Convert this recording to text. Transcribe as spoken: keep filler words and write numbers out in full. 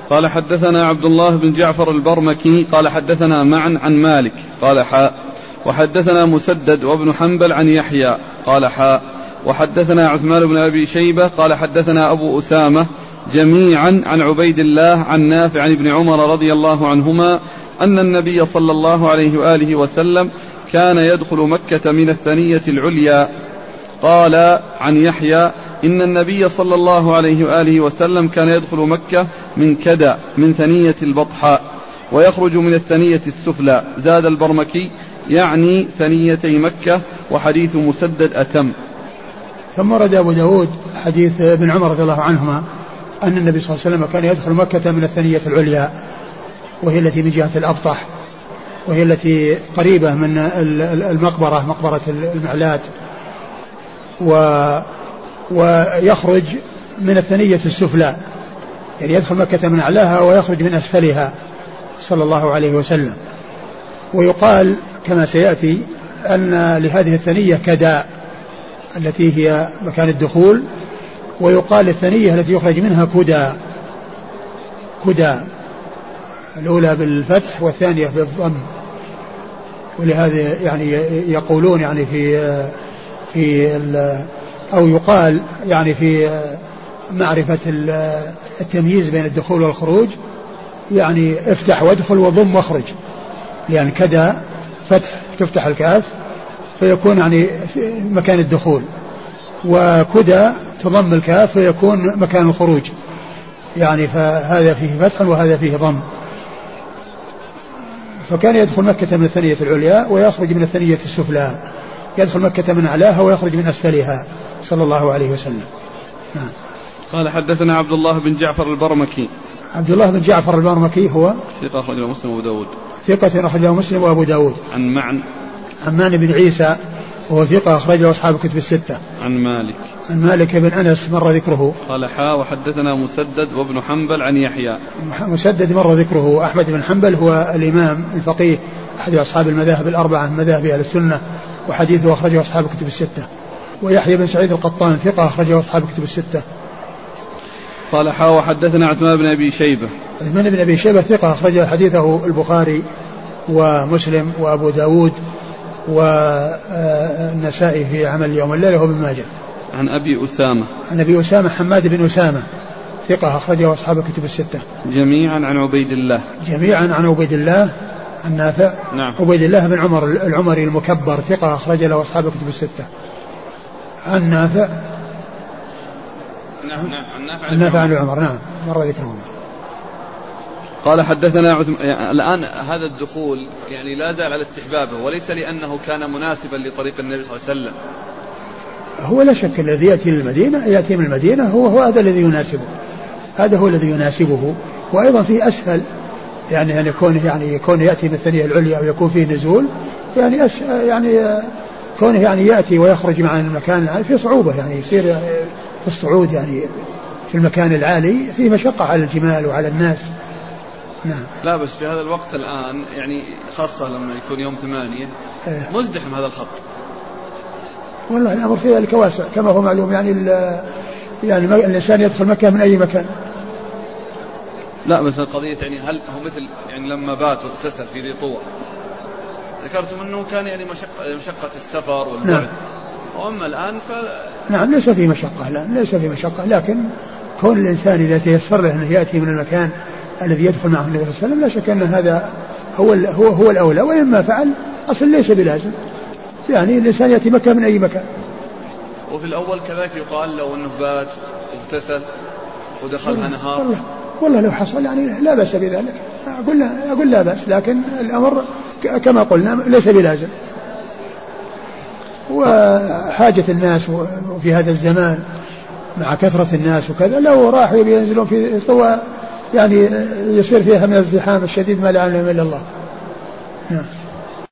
قال حدثنا عبد الله بن جعفر البرمكي قال حدثنا معا عن مالك قال حاء وحدثنا مسدد وابن حنبل عن يحيى قال حاء وحدثنا عثمان بن أبي شيبة قال حدثنا أبو أسامة جميعا عن عبيد الله عن نافع عن ابن عمر رضي الله عنهما أن النبي صلى الله عليه وآله وسلم كان يدخل مكة من الثنية العليا. قال عن يحيى إن النبي صلى الله عليه وآله وسلم كان يدخل مكة من كدى من ثنية البطحاء ويخرج من الثنية السفلى. زاد البرمكي يعني ثنيتي مكة، وحديث مسدد أتم. ثم ورد أبو داود حديث ابن عمر رضي الله عنهما أن النبي صلى الله عليه وسلم كان يدخل مكة من الثنية العليا، وهي التي من جهة الأبطح، وهي التي قريبة من المقبرة مقبرة المعلات، و ويخرج من الثنية السفلى، يعني يدخل مكة من أعلاها ويخرج من أسفلها صلى الله عليه وسلم. ويقال كما سيأتي أن لهذه الثنية كداء التي هي مكان الدخول، ويقال الثنية التي يخرج منها كدى كدى الأولى بالفتح والثانية بالضم. ولهذا يعني يقولون يعني في في أو يقال يعني في معرفة التمييز بين الدخول والخروج، يعني افتح وادخل وضم واخرج، يعني كدى فتح تفتح الكاف فيكون يعني في مكان الدخول، وكدى تضم الكاف فيكون مكان الخروج، يعني فهذا فيه فتح وهذا فيه ضم. فكان يدخل مكة من الثنية العليا ويخرج من الثنية السفلى، يدخل مكة من أعلاها ويخرج من أسفلها صلى الله عليه وسلم. نعم. قال حدثنا عبد الله بن جعفر البرمكي. عبد الله بن جعفر البرمكي هو ثقة أخرجه مسلم وأبو داود. ثقة أخرجه مسلم وأبو داود. عن معن عمان بن عيسى وهو ثقة أخرجه أصحاب الكتب الستة. عن مالك عن مالك بن أنس مر ذكره. قال حاء وحدثنا مسدد وابن حنبل عن يحيى. مسدد مر ذكره. أحمد بن حنبل هو الإمام الفقيه أحد أصحاب المذاهب الأربعة من مذاهب أهل السنة، وحديثه أخرجه أصحاب الكتب الستة. ويحيى بن سعيد القطان ثقة أخرجه أصحاب الكتب الستة. قال حاء وحدثنا عثمان بن أبي شيبة. عثمان بن أبي شيبة ثقة أخرج حديثه البخاري ومسلم وأبو داود والنسائي في عمل يوم الليلة وابن ماجه. عن أبي أسامة. عن أبي أسامة حماد بن أسامة ثقة أخرجه أصحاب الكتب الستة. جميعا عن عبيد الله. جميعا عن عبيد الله عن نافع. نعم. عبيد الله بن عمر العمري المكبر ثقة أخرج له أصحاب الكتب الستة. عن نافع. نعم نعم عن نافع. عن نافع عن عمر. نعم مر ذكره. قال حدثنا عثم... يعني الآن هذا الدخول يعني لا زال على استحبابه، وليس لأنه كان مناسبا لطريق النبي صلى الله عليه وسلم. هو لا شك الذي يأتي للمدينة يأتي من المدينة هو هو هذا الذي يناسبه، هذا هو الذي يناسبه. وأيضا فيه أسهل يعني أن يكون يعني يكون يأتي من الثنية العليا ويكون فيه نزول، يعني أس... يعني كونه يعني يأتي ويخرج مع المكان العالي في صعوبة، يعني يصير في الصعود يعني في المكان العالي فيه مشقة على الجمال وعلى الناس. نعم. لا بس في هذا الوقت الآن يعني خاصة لما يكون يوم ثمانية إيه. مزدحم هذا الخط. والله الأمر في ذلك واسع كما هو معلوم، يعني يعني الإنسان يدخل مكة من أي مكان. لا بس القضية يعني هل هو مثل يعني لما بات واغتسل في ذي طوى ذكرتم أنه كان يعني مشقة, مشقة السفر والبعد. نعم. وأما الآن ف نعم ليس في مشقة، لا ليس في مشقة، لكن كون الإنسان إذا تيسر له أنه يأتي من المكان الذي يدخل معه النبي صلى الله عليه وسلم لا شك أن هذا هو هو هو الأولى، وإما فعل أصل ليس بلازم، يعني الإنسان يأتي مكة من أي مكان. وفي الأول كذلك يقال لو أنه بات واغتسل ودخلها نهار. والله, والله لو حصل يعني لا بأس بذلك، أقول لا, أقول لا بأس، لكن الأمر كما قلنا ليس بلازم. وحاجة الناس في هذا الزمان مع كثرة الناس وكذا لو راحوا ينزلون في طوى يعني يصير فيها من الزحام الشديد ما لا يعلم إلا الله. نعم.